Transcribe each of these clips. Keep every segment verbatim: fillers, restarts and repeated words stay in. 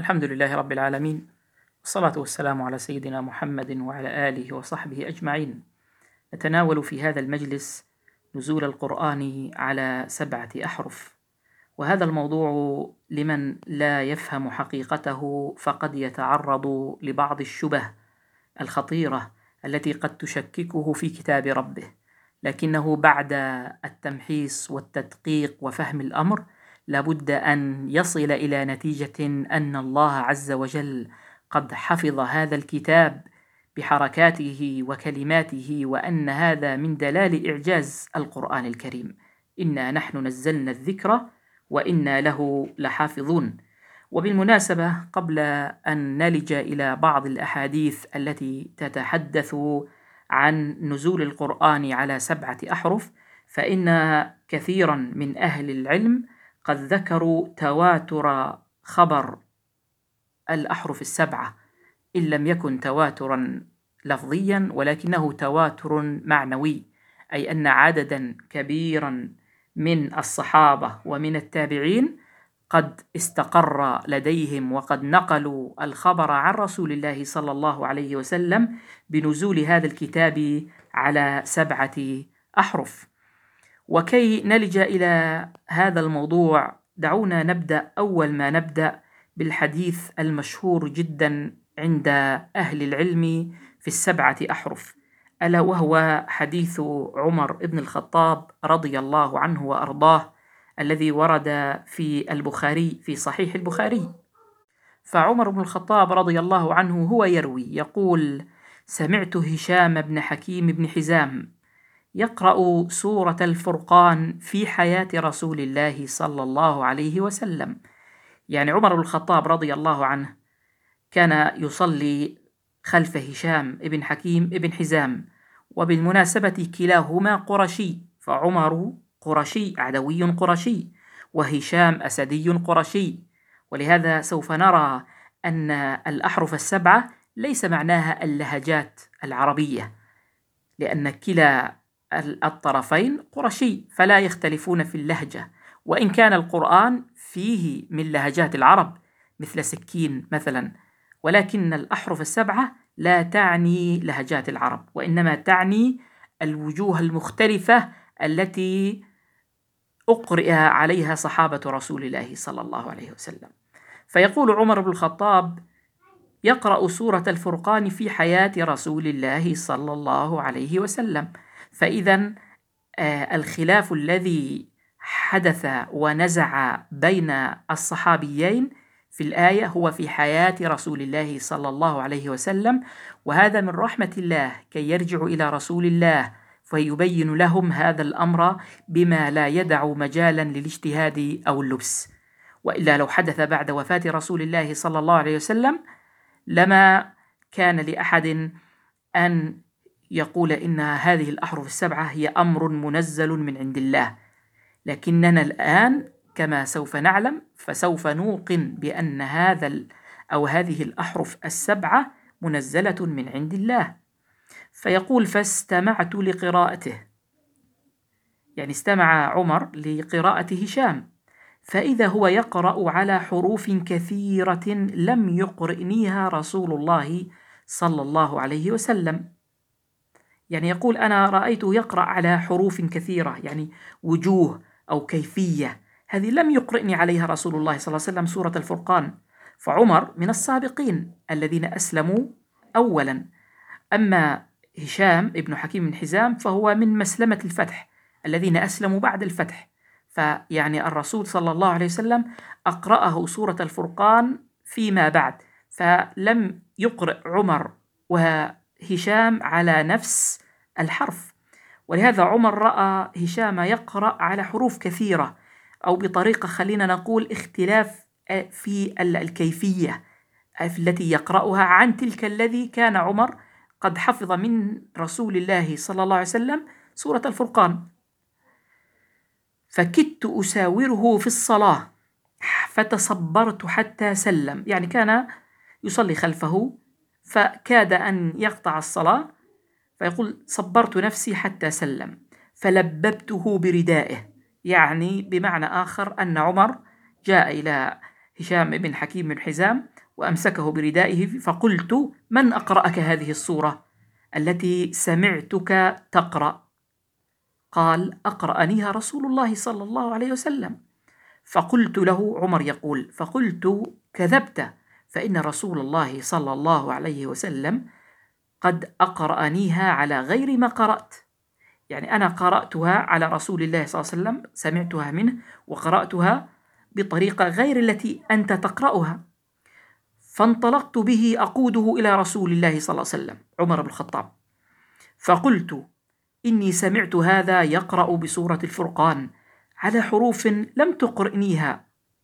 الحمد لله رب العالمين، والصلاة والسلام على سيدنا محمد وعلى آله وصحبه أجمعين. نتناول في هذا المجلس نزول القرآن على سبعة أحرف، وهذا الموضوع لمن لا يفهم حقيقته فقد يتعرض لبعض الشبه الخطيرة التي قد تشككه في كتاب ربه، لكنه بعد التمحيص والتدقيق وفهم الأمر لابد أن يصل إلى نتيجة أن الله عز وجل قد حفظ هذا الكتاب بحركاته وكلماته، وأن هذا من دلال إعجاز القرآن الكريم. إنا نحن نزلنا الذكر وإنا له لحافظون. وبالمناسبة، قبل أن نلج إلى بعض الأحاديث التي تتحدث عن نزول القرآن على سبعة أحرف، فإن كثيرا من أهل العلم قد ذكروا تواتر خبر الأحرف السبعة، إن لم يكن تواترا لفظيا ولكنه تواتر معنوي، أي أن عددا كبيرا من الصحابة ومن التابعين قد استقر لديهم وقد نقلوا الخبر عن رسول الله صلى الله عليه وسلم بنزول هذا الكتاب على سبعة أحرف. وكي نلج إلى هذا الموضوع، دعونا نبدأ أول ما نبدأ بالحديث المشهور جدا عند أهل العلم في السبعة أحرف، ألا وهو حديث عمر بن الخطاب رضي الله عنه وأرضاه، الذي ورد في البخاري في صحيح البخاري. فعمر بن الخطاب رضي الله عنه هو يروي يقول: سمعت هشام بن حكيم بن حزام يقرأ سورة الفرقان في حياة رسول الله صلى الله عليه وسلم. يعني عمر بن الخطاب رضي الله عنه كان يصلي خلف هشام بن حكيم بن حزام، وبالمناسبة كلاهما قرشي، فعمر قرشي عدوي قرشي، وهشام أسدي قرشي. ولهذا سوف نرى أن الأحرف السبعة ليس معناها اللهجات العربية، لأن كلا الطرفين قرشي فلا يختلفون في اللهجة، وإن كان القرآن فيه من لهجات العرب مثل سكين مثلا، ولكن الأحرف السبعة لا تعني لهجات العرب، وإنما تعني الوجوه المختلفة التي أقرئ عليها صحابة رسول الله صلى الله عليه وسلم. فيقول عمر بن الخطاب: يقرأ سورة الفرقان في حياة رسول الله صلى الله عليه وسلم. فإذا آه الخلاف الذي حدث ونزع بين الصحابيين في الآية هو في حياة رسول الله صلى الله عليه وسلم، وهذا من رحمة الله كي يرجعوا إلى رسول الله فيبين لهم هذا الأمر بما لا يدع مجالا للاجتهاد أو اللبس. وإلا لو حدث بعد وفاة رسول الله صلى الله عليه وسلم لما كان لأحد أن يقول إن هذه الأحرف السبعة هي أمر منزل من عند الله، لكننا الآن كما سوف نعلم فسوف نوقن بأن هذا أو هذه الأحرف السبعة منزلة من عند الله. فيقول: فاستمعت لقراءته، يعني استمع عمر لقراءة هشام، فإذا هو يقرأ على حروف كثيرة لم يقرئنيها رسول الله صلى الله عليه وسلم. يعني يقول: أنا رأيته يقرأ على حروف كثيرة، يعني وجوه أو كيفية، هذه لم يقرئني عليها رسول الله صلى الله عليه وسلم سورة الفرقان. فعمر من السابقين الذين أسلموا أولا، أما هشام ابن حكيم بن حزام فهو من مسلمة الفتح الذين أسلموا بعد الفتح. فيعني الرسول صلى الله عليه وسلم أقرأه سورة الفرقان فيما بعد، فلم يقرأ عمر وهشام على نفس الحرف. ولهذا عمر رأى هشام يقرأ على حروف كثيرة، أو بطريقة خلينا نقول اختلاف في الكيفية التي يقرأها عن تلك الذي كان عمر قد حفظ من رسول الله صلى الله عليه وسلم سورة الفرقان. فكدت أساوره في الصلاة فتصبرت حتى سلم، يعني كان يصلي خلفه فكاد أن يقطع الصلاة، فيقول: صبرت نفسي حتى سلم فلببته بردائه، يعني بمعنى آخر أن عمر جاء إلى هشام بن حكيم بن حزام وأمسكه بردائه، فقلت: من أقرأك هذه السورة التي سمعتك تقرأ؟ قال: أقرأنيها رسول الله صلى الله عليه وسلم. فقلت له، عمر يقول: فقلت: كذبت، فإن رسول الله صلى الله عليه وسلم قد أقرأنيها على غير ما قرأت. يعني أنا قرأتها على رسول الله صلى الله عليه وسلم، سمعتها منه وقرأتها بطريقة غير التي أنت تقرأها. فانطلقت به أقوده إلى رسول الله صلى الله عليه وسلم، عمر بن الخطاب، فقلت: إني سمعت هذا يقرأ بسورة الفرقان على حروف لم تقرئنيها.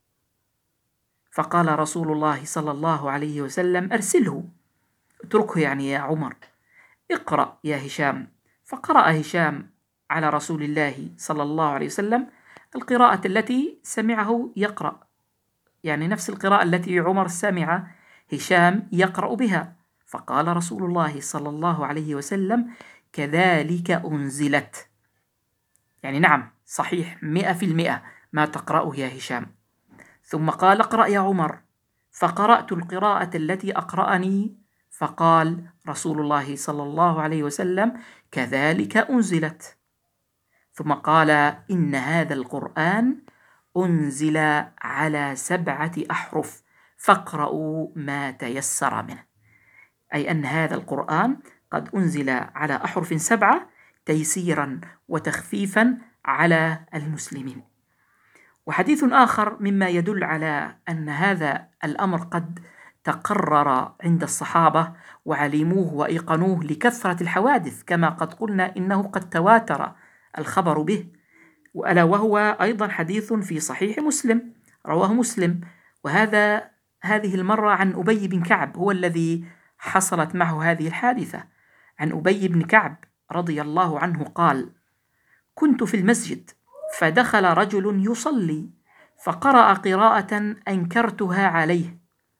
فقال رسول الله صلى الله عليه وسلم: أرسله، اتركه يعني يا عمر، اقرأ يا هشام. فقرأ هشام على رسول الله صلى الله عليه وسلم القراءة التي سمعه يقرأ، يعني نفس القراءة التي عمر سمع هشام يقرأ بها. فقال رسول الله صلى الله عليه وسلم: كذلك أنزلت، يعني نعم صحيح مئة في المئة ما تقرأه يا هشام. ثم قال: اقرأ يا عمر. فقرأت القراءة التي أقرأني، فقال رسول الله صلى الله عليه وسلم: كذلك أنزلت. ثم قال: إن هذا القرآن أنزل على سبعة أحرف فاقرأوا ما تيسر منه، أي أن هذا القرآن قد أنزل على أحرف سبعة تيسيرا وتخفيفا على المسلمين. وحديث آخر مما يدل على أن هذا الأمر قد تقرر عند الصحابة وعلموه وأيقنوه لكثرة الحوادث، كما قد قلنا إنه قد تواتر الخبر به، وألا وهو أيضا حديث في صحيح مسلم رواه مسلم، وهذا هذه المرة عن أبي بن كعب، هو الذي حصلت معه هذه الحادثة. عن أبي بن كعب رضي الله عنه قال: كنت في المسجد فدخل رجل يصلي فقرأ قراءة أنكرتها عليه،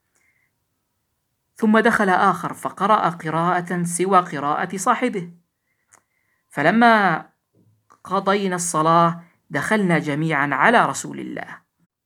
ثم دخل آخر فقرأ قراءة سوى قراءة صاحبه، فلما قضينا الصلاة دخلنا جميعا على رسول الله،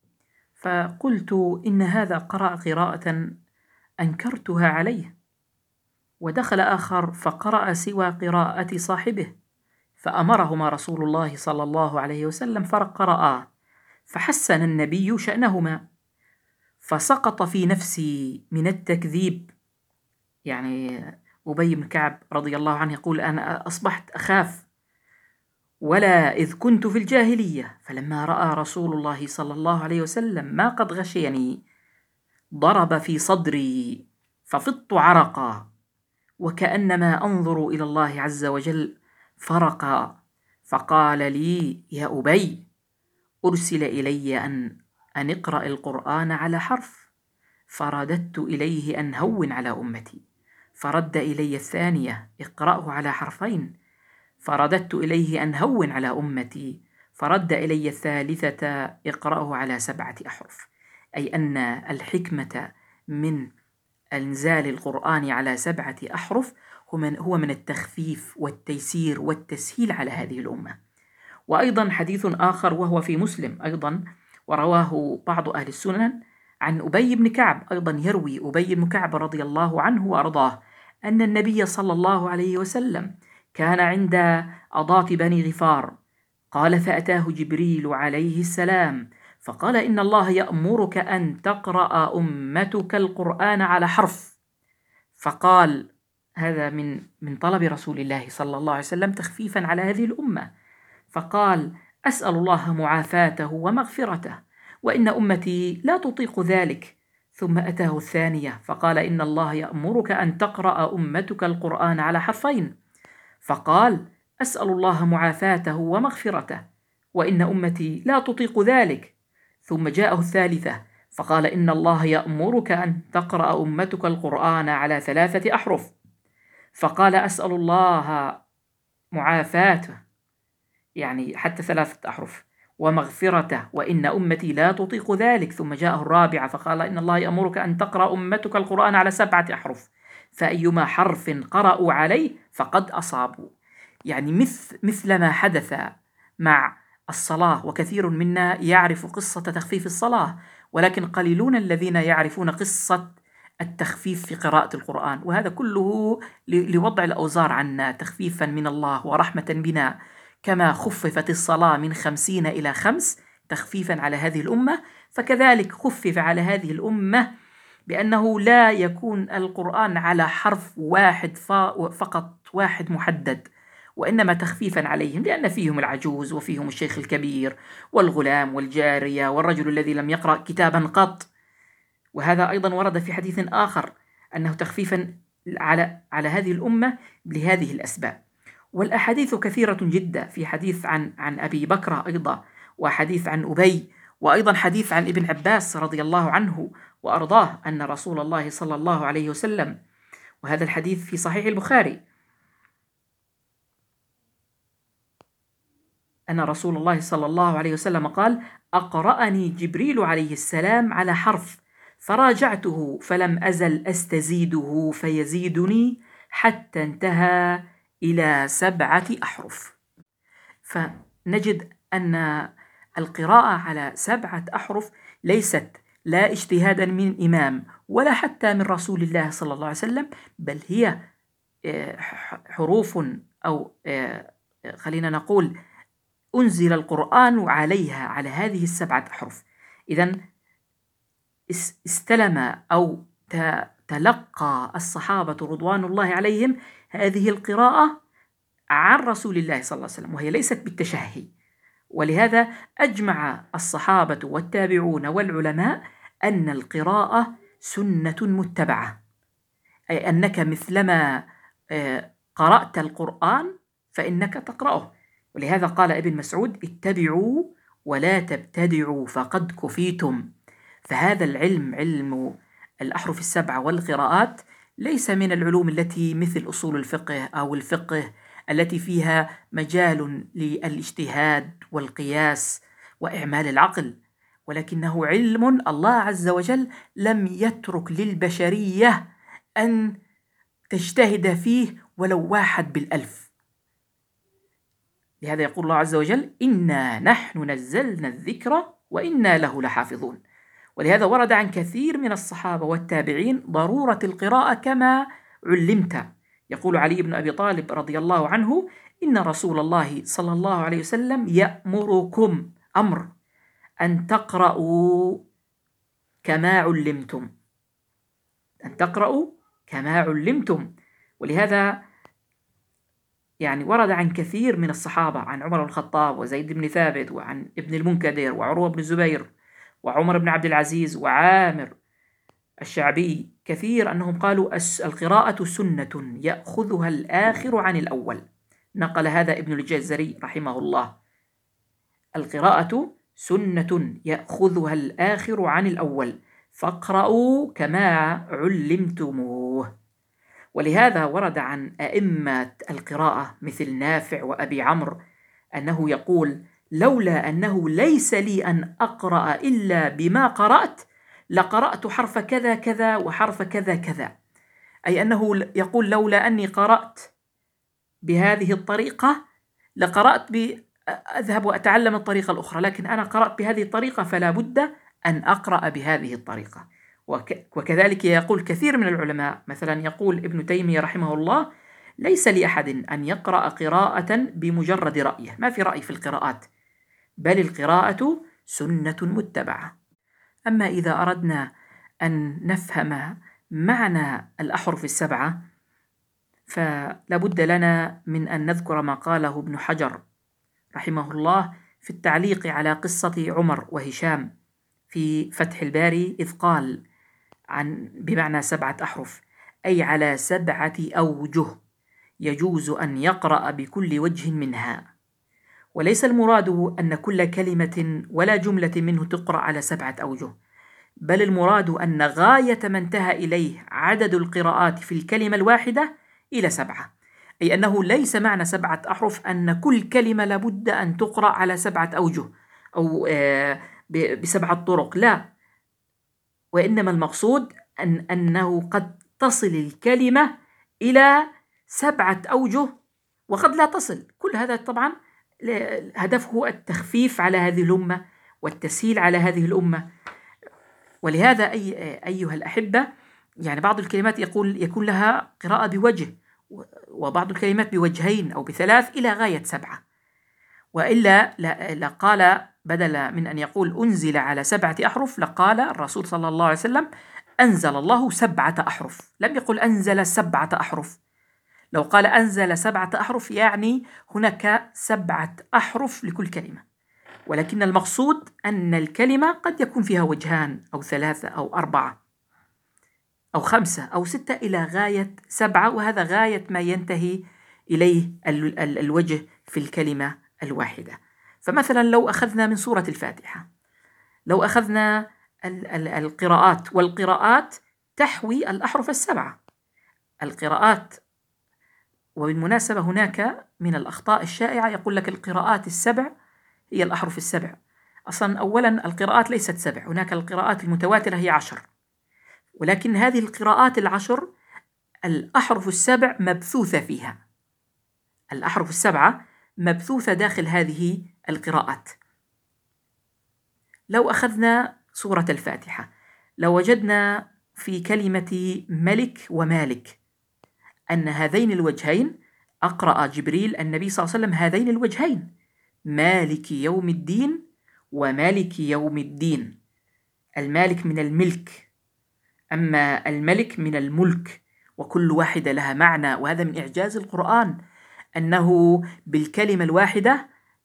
فقلت: إن هذا قرأ قراءة أنكرتها عليه. ودخل آخر فقرأ سوى قراءة صاحبه، فأمرهما رسول الله صلى الله عليه وسلم فقرأا، فحسن النبي شأنهما، فسقط في نفسي من التكذيب. يعني أبي بن كعب رضي الله عنه يقول: أنا أصبحت أخاف ولا إذ كنت في الجاهلية، فلما رأى رسول الله صلى الله عليه وسلم ما قد غشيني ضرب في صدري ففضت عرقا، وكأنما أنظر إلى الله عز وجل فرقا، فقال لي: يا أبي، أرسل إلي أن أن اقرأ القرآن على حرف، فرددت إليه أن هون على أمتي، فرد إلي الثانية: اقرأه على حرفين، فرددت إليه أن هون على أمتي، فرد إلي الثالثة: اقرأه على سبعة أحرف. أي أن الحكمة من إنزال القرآن على سبعة أحرف هو من التخفيف والتيسير والتسهيل على هذه الأمة. وأيضا حديث آخر وهو في مسلم أيضا ورواه بعض أهل السنن عن أبي بن كعب، أيضا يروي أبي بن كعب رضي الله عنه وأرضاه أن النبي صلى الله عليه وسلم كان عند أضاط بني غفار، قال: فأتاه جبريل عليه السلام فقال: إن الله يأمرك أن تقرأ أمتك القرآن على حرف. فقال: هذا من من طلب رسول الله صلى الله عليه وسلم تخفيفا على هذه الأمة، فقال: أسأل الله معافاته ومغفرته، وإن أمتي لا تطيق ذلك. ثم أتاه الثانية فقال: إن الله يأمرك أن تقرأ أمتك القرآن على حرفين، فقال: أسأل الله معافاته ومغفرته، وإن أمتي لا تطيق ذلك. ثم جاءه الثالثة فقال: إن الله يأمرك أن تقرأ أمتك القرآن على ثلاثة أحرف، فقال: أسأل الله معافاته، يعني حتى ثلاثة أحرف، ومغفرته، وإن أمتي لا تطيق ذلك. ثم جاءه الرابعة فقال: إن الله يأمرك أن تقرأ أمتك القرآن على سبعة أحرف، فأيما حرف قرأوا عليه فقد أصابوا. يعني مثل, مثل ما حدث مع الصلاة، وكثير منا يعرف قصة تخفيف الصلاة، ولكن قليلون الذين يعرفون قصة التخفيف في قراءة القرآن، وهذا كله لوضع الأوزار عنا تخفيفا من الله ورحمة بنا، كما خففت الصلاة من خمسين إلى خمس تخفيفا على هذه الأمة، فكذلك خفف على هذه الأمة بأنه لا يكون القرآن على حرف واحد فقط واحد محدد، وإنما تخفيفا عليهم، لأن فيهم العجوز وفيهم الشيخ الكبير والغلام والجارية والرجل الذي لم يقرأ كتابا قط. وهذا أيضا ورد في حديث آخر أنه تخفيفا على على هذه الأمة لهذه الأسباب. والأحاديث كثيرة جدا، في حديث عن عن أبي بكر أيضا، وحديث عن أبي، وأيضا حديث عن ابن عباس رضي الله عنه وأرضاه أن رسول الله صلى الله عليه وسلم، وهذا الحديث في صحيح البخاري، أن رسول الله صلى الله عليه وسلم قال: أقرأني جبريل عليه السلام على حرف فراجعته فلم أزل أستزيده فيزيدني حتى انتهى إلى سبعة أحرف. فنجد أن القراءة على سبعة أحرف ليست لا اجتهادا من إمام ولا حتى من رسول الله صلى الله عليه وسلم، بل هي حروف أو خلينا نقول أنزل القرآن عليها على هذه السبعة أحرف. إذن استلم أو تلقى الصحابة رضوان الله عليهم هذه القراءة عن رسول الله صلى الله عليه وسلم، وهي ليست بالتشهي. ولهذا أجمع الصحابة والتابعون والعلماء أن القراءة سنة متبعة، أي أنك مثلما قرأت القرآن فإنك تقرأه. ولهذا قال ابن مسعود: اتبعوا ولا تبتدعوا فقد كفيتم. فهذا العلم، علم الأحرف السبعة والقراءات، ليس من العلوم التي مثل أصول الفقه أو الفقه التي فيها مجال للاجتهاد والقياس وإعمال العقل، ولكنه علم الله عز وجل لم يترك للبشرية أن تجتهد فيه ولو واحد بالألف. لهذا يقول الله عز وجل: إنا نحن نزلنا الذكر وإنا له لحافظون. ولهذا ورد عن كثير من الصحابة والتابعين ضرورة القراءة كما علمت. يقول علي بن أبي طالب رضي الله عنه: إن رسول الله صلى الله عليه وسلم يأمركم أمر أن تقرأوا كما علمتم، أن تقرأوا كما علمتم. ولهذا يعني ورد عن كثير من الصحابة، عن عمر بن الخطاب وزيد بن ثابت وعن ابن المنكدر وعروة بن الزبير وعمر بن عبد العزيز وعامر الشعبي، كثير أنهم قالوا: القراءة سنة يأخذها الآخر عن الأول. نقل هذا ابن الجزري رحمه الله: القراءة سنة يأخذها الآخر عن الأول فاقرأوا كما علمتموه. ولهذا ورد عن أئمة القراءة مثل نافع وأبي عمرو أنه يقول: لولا أنه ليس لي أن أقرأ إلا بما قرأت لقرأت حرف كذا كذا وحرف كذا كذا. أي أنه يقول: لولا أني قرأت بهذه الطريقة لقرأت بأذهب وأتعلم الطريقة الأخرى، لكن أنا قرأت بهذه الطريقة فلا بد أن أقرأ بهذه الطريقة. وكذلك يقول كثير من العلماء، مثلا يقول ابن تيمية رحمه الله: ليس لأحد أن يقرأ قراءة بمجرد رأيه، ما في رأي في القراءات، بل القراءة سنة متبعة. أما إذا أردنا أن نفهم معنى الأحرف السبعة فلابد لنا من أن نذكر ما قاله ابن حجر رحمه الله في التعليق على قصة عمر وهشام في فتح الباري، إذ قال عن بمعنى سبعة أحرف، أي على سبعة أوجه يجوز أن يقرأ بكل وجه منها. وليس المراد أن كل كلمة ولا جملة منه تقرأ على سبعة أوجه، بل المراد أن غاية ما انتهى إليه عدد القراءات في الكلمة الواحدة إلى سبعة. أي أنه ليس معنى سبعة أحرف أن كل كلمة لابد أن تقرأ على سبعة أوجه أو بسبعة طرق، لا، وإنما المقصود أن أنه قد تصل الكلمة إلى سبعة أوجه وقد لا تصل. كل هذا طبعا هدفه التخفيف على هذه الأمة والتسهيل على هذه الأمة. ولهذا أي أيها الأحبة، يعني بعض الكلمات يقول يكون لها قراءة بوجه، وبعض الكلمات بوجهين أو بثلاث إلى غاية سبعة. وإلا لقال بدل من أن يقول أنزل على سبعة أحرف لقال الرسول صلى الله عليه وسلم أنزل الله سبعة أحرف، لم يقل أنزل سبعة أحرف. لو قال أنزل سبعة أحرف يعني هناك سبعة أحرف لكل كلمة، ولكن المقصود أن الكلمة قد يكون فيها وجهان أو ثلاثة أو أربعة أو خمسة أو ستة إلى غاية سبعة، وهذا غاية ما ينتهي إليه ال ال الوجه في الكلمة الواحدة. فمثلا لو أخذنا من سورة الفاتحة، لو أخذنا ال ال القراءات، والقراءات تحوي الأحرف السبعة. القراءات، وبالمناسبة هناك من الأخطاء الشائعة يقول لك القراءات السبع هي الأحرف السبع. أصلا أولا القراءات ليست سبع، هناك القراءات المتواترة هي عشر، ولكن هذه القراءات العشر الأحرف السبع مبثوثة فيها، الأحرف السبعة مبثوثة داخل هذه القراءات. لو أخذنا سورة الفاتحة لو وجدنا في كلمة ملك ومالك أن هذين الوجهين أقرأ جبريل النبي صلى الله عليه وسلم هذين الوجهين، مالك يوم الدين ومالك يوم الدين. المالك من الملك، أما الملك من الملك، وكل واحدة لها معنى. وهذا من إعجاز القرآن أنه بالكلمة الواحدة،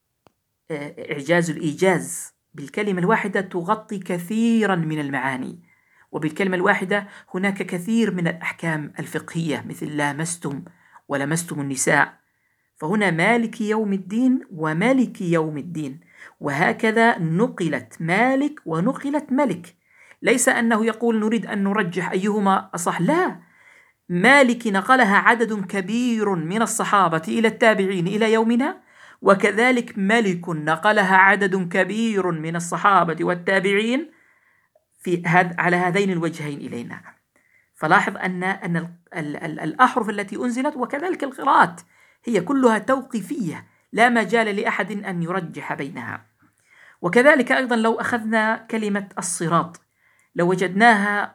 إعجاز الإيجاز، بالكلمة الواحدة تغطي كثيرا من المعاني، وبالكلمة الواحدة هناك كثير من الأحكام الفقهية مثل لامستم ولمستم النساء. فهنا مالك يوم الدين وملك يوم الدين، وهكذا نقلت مالك ونقلت ملك. ليس أنه يقول نريد أن نرجح أيهما أصح، لا، مالك نقلها عدد كبير من الصحابة إلى التابعين إلى يومنا، وكذلك ملك نقلها عدد كبير من الصحابة والتابعين في هذ على هذين الوجهين إلينا. فلاحظ أن أن ال ال ال الأحرف التي أنزلت وكذلك القراءات هي كلها توقيفية، لا مجال لأحد أن يرجح بينها. وكذلك أيضا لو أخذنا كلمة الصراط، لو وجدناها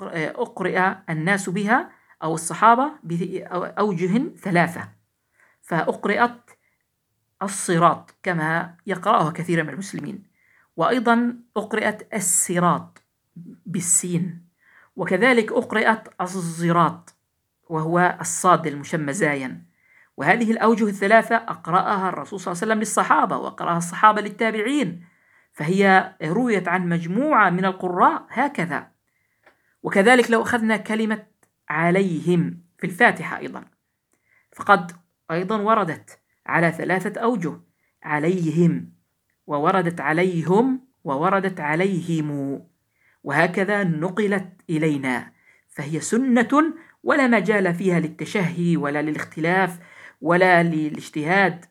أقرئ الناس بها أو الصحابة بأوجه ثلاثة، فأقرئت الصراط كما يقرأها كثير من المسلمين، وأيضا أقرئت الصراط بالسين، وكذلك أقرئت الزراط وهو الصاد المشمى زايا. وهذه الأوجه الثلاثة أقرأها الرسول صلى الله عليه وسلم للصحابة، وأقرأها الصحابة للتابعين، فهي رويت عن مجموعة من القراء هكذا. وكذلك لو أخذنا كلمة عليهم في الفاتحة أيضا، فقد أيضا وردت على ثلاثة أوجه، عليهم ووردت عليهم ووردت عليهم، وهكذا نقلت إلينا. فهي سنة ولا مجال فيها للتشهي ولا للاختلاف ولا للاجتهاد.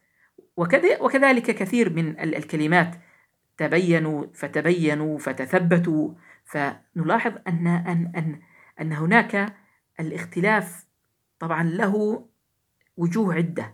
وكذلك كثير من الكلمات، تبينوا فتبينوا فتثبتوا. فنلاحظ أن, أن, أن, أن هناك الاختلاف طبعا له وجوه عدة.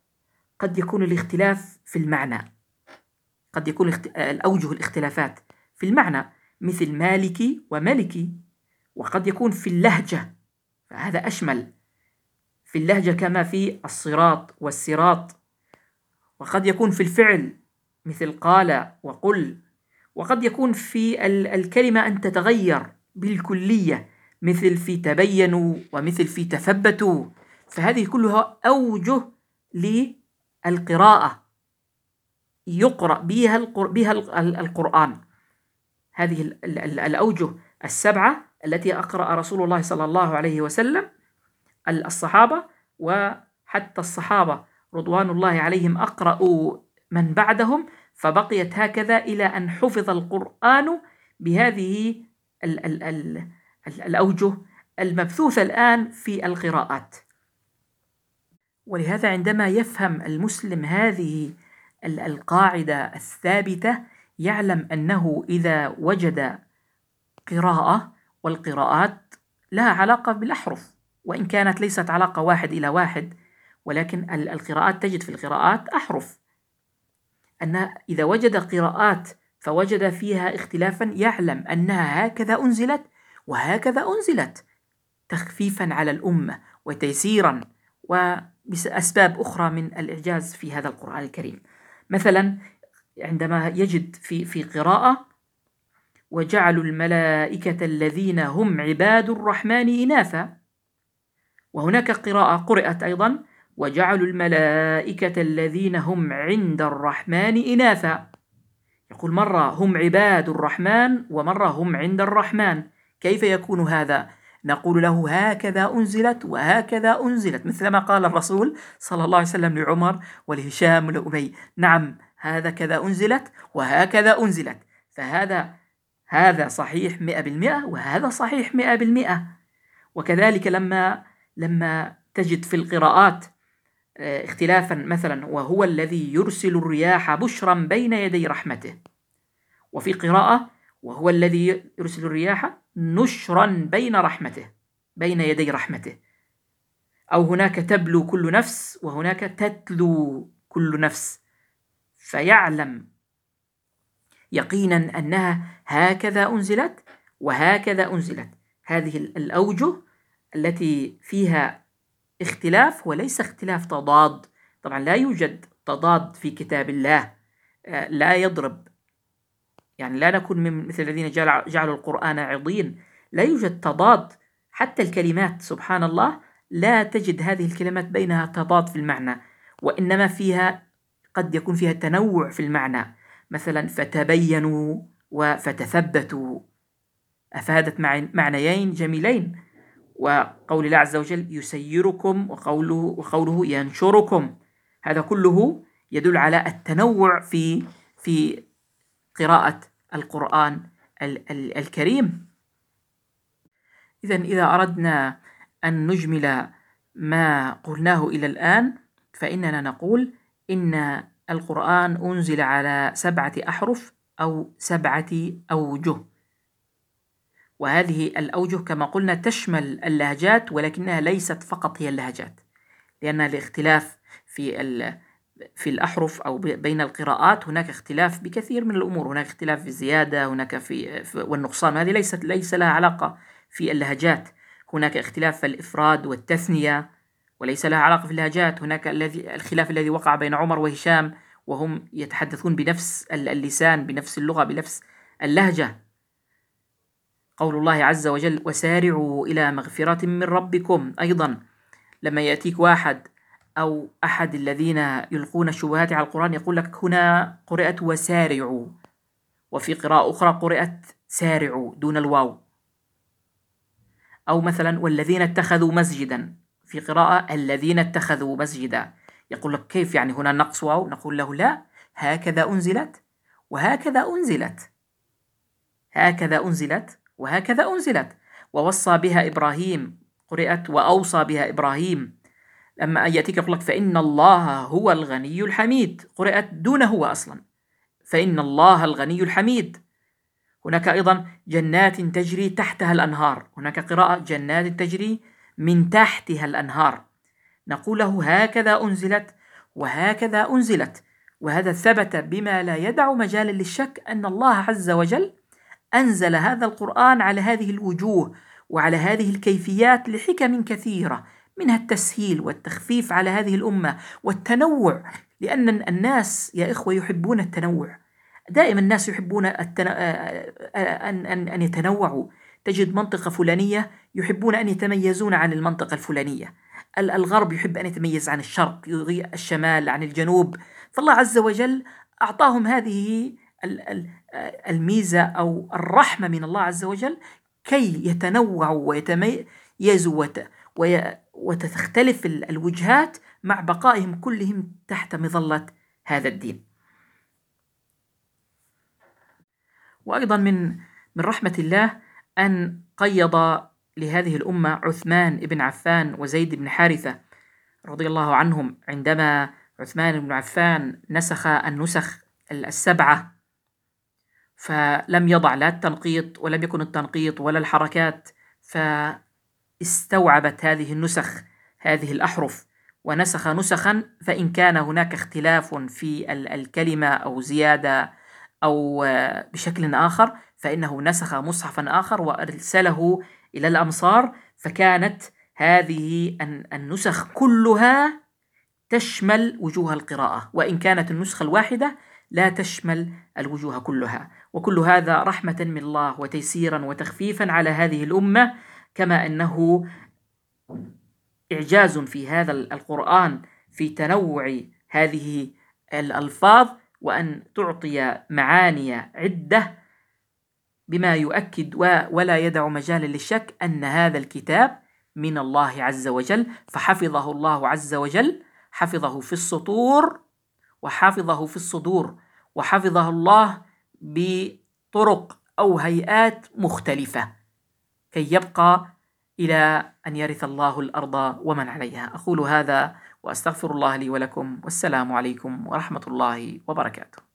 قد يكون الاختلاف في المعنى، قد يكون الأوجه الاختلافات في المعنى مثل مالكي وملكي، وقد يكون في اللهجة، فهذا أشمل، في اللهجة كما في الصراط والصراط. وقد يكون في الفعل مثل قال وقل، وقد يكون في الكلمة أن تتغير بالكلية مثل في تبينوا ومثل في تثبتوا. فهذه كلها أوجه للقراءة يقرأ بها القرآن. هذه الأوجه السبعة التي أقرأ رسول الله صلى الله عليه وسلم، الصحابة وحتى الصحابة رضوان الله عليهم أقرأوا من بعدهم، فبقيت هكذا إلى أن حفظ القرآن بهذه ال ال ال الأوجه المبثوثة الآن في القراءات. ولهذا عندما يفهم المسلم هذه القاعدة الثابتة يعلم أنه إذا وجد قراءة، والقراءات لها علاقة بالأحرف وإن كانت ليست علاقة واحد إلى واحد، ولكن القراءات تجد في القراءات أحرف، أن إذا وجد قراءات فوجد فيها اختلافا يعلم أنها هكذا أنزلت وهكذا أنزلت، تخفيفا على الأمة وتيسيرا وبأسباب أخرى من الإعجاز في هذا القرآن الكريم. مثلا عندما يجد في في قراءة وجعلوا الملائكة الذين هم عباد الرحمن إناثا، وهناك قراءة قرأت أيضا وجعلوا الملائكة الذين هم عند الرحمن إناثا. يقول مرة هم عباد الرحمن ومرة هم عند الرحمن، كيف يكون هذا؟ نقول له هكذا أنزلت وهكذا أنزلت، مثلما قال الرسول صلى الله عليه وسلم لعمر ولهشام ولأبي، نعم هذا كذا أنزلت وهكذا أنزلت، فهذا هذا صحيح مئة بالمئة وهذا صحيح مئة بالمئة. وكذلك لما لما تجد في القراءات اختلافا، مثلا وهو الذي يرسل الرياح بشرا بين يدي رحمته، وفي قراءة وهو الذي يرسل الرياح نشرا بين رحمته بين يدي رحمته، أو هناك تبلو كل نفس وهناك تتلو كل نفس، فيعلم يقينا أنها هكذا أنزلت وهكذا أنزلت. هذه الأوجه التي فيها اختلاف وليس اختلاف تضاد. طبعا لا يوجد تضاد في كتاب الله، لا يضرب، يعني لا نكون من مثل الذين جعلوا القرآن عضين، لا يوجد تضاد. حتى الكلمات سبحان الله لا تجد هذه الكلمات بينها تضاد في المعنى، وإنما فيها قد يكون فيها تنوع في المعنى. مثلا فتبينوا وفتثبتوا أفادت معنيين جميلين، وقول الله عز وجل يسيركم وقوله, وقوله ينشركم، هذا كله يدل على التنوع في في قراءة القرآن الكريم. إذن إذا أردنا أن نجمل ما قلناه إلى الآن، فإننا نقول إن القرآن أنزل على سبعة أحرف أو سبعة أوجه، وهذه الأوجه كما قلنا تشمل اللهجات، ولكنها ليست فقط هي اللهجات، لأن الاختلاف في في الأحرف أو بين القراءات هناك اختلاف بكثير من الأمور، هناك اختلاف في الزيادة، هناك في والنقصان، هذه ليست ليس لها علاقة في اللهجات. هناك اختلاف في الإفراد والتثنية وليس لها علاقة في اللهجات. هناك الذي الخلاف الذي وقع بين عمر وهشام وهم يتحدثون بنفس اللسان بنفس اللغة بنفس اللهجة. قول الله عز وجل وسارعوا إلى مغفرة من ربكم، أيضا لما يأتيك واحد أو أحد الذين يلقون الشبهات على القرآن يقول لك هنا قرأت وسارعوا، وفي قراءة أخرى قرأت سارعوا دون الواو. أو مثلا والذين اتخذوا مسجدا، في قراءة الذين اتخذوا مسجدا، يقول لك كيف يعني هنا نقص واو؟ نقول له لا، هكذا أنزلت وهكذا أنزلت، هكذا أنزلت وهكذا أنزلت. ووصى بها إبراهيم، قرأت وأوصى بها إبراهيم. لما يأتيك يقول لك فإن الله هو الغني الحميد، قرأت دون هو أصلا، فإن الله الغني الحميد. هناك أيضا جنات تجري تحتها الأنهار، هناك قراءة جنات تجري من تحتها الأنهار. نقول له هكذا أنزلت وهكذا أنزلت، وهذا ثبت بما لا يدع مجالا للشك أن الله عز وجل أنزل هذا القرآن على هذه الوجوه وعلى هذه الكيفيات لحكم كثيرة، منها التسهيل والتخفيف على هذه الأمة والتنوع، لأن الناس يا إخوة يحبون التنوع، دائما الناس يحبون التن... أن... أن... أن يتنوعوا. تجد منطقة فلانية يحبون أن يتميزون عن المنطقة الفلانية، الغرب يحب أن يتميز عن الشرق، يضيء الشمال عن الجنوب، فالله عز وجل أعطاهم هذه الميزة أو الرحمة من الله عز وجل كي يتنوعوا ويتميزوا وتختلف الوجهات مع بقائهم كلهم تحت مظلة هذا الدين. وأيضا من من رحمة الله أن قيض لهذه الأمة عثمان بن عفان وزيد بن حارثة رضي الله عنهم، عندما عثمان بن عفان نسخ النسخ السبعة فلم يضع لا التنقيط ولم يكن التنقيط ولا الحركات، فاستوعبت هذه النسخ هذه الأحرف ونسخ نسخا، فإن كان هناك اختلاف في الكلمة أو زيادة أو بشكل آخر، فإنه نسخ مصحفا آخر وأرسله إلى الأمصار، فكانت هذه النسخ كلها تشمل وجوه القراءة، وإن كانت النسخة الواحدة لا تشمل الوجوه كلها. وكل هذا رحمة من الله وتيسيرا وتخفيفا على هذه الأمة، كما أنه إعجاز في هذا القرآن في تنوع هذه الألفاظ، وأن تعطي معاني عدة، بما يؤكد ولا يدع مجالا للشك أن هذا الكتاب من الله عز وجل، فحفظه الله عز وجل، حفظه في السطور وحفظه في الصدور، وحفظه الله بطرق أو هيئات مختلفة كي يبقى إلى أن يرث الله الأرض ومن عليها. أقول هذا وأستغفر الله لي ولكم، والسلام عليكم ورحمة الله وبركاته.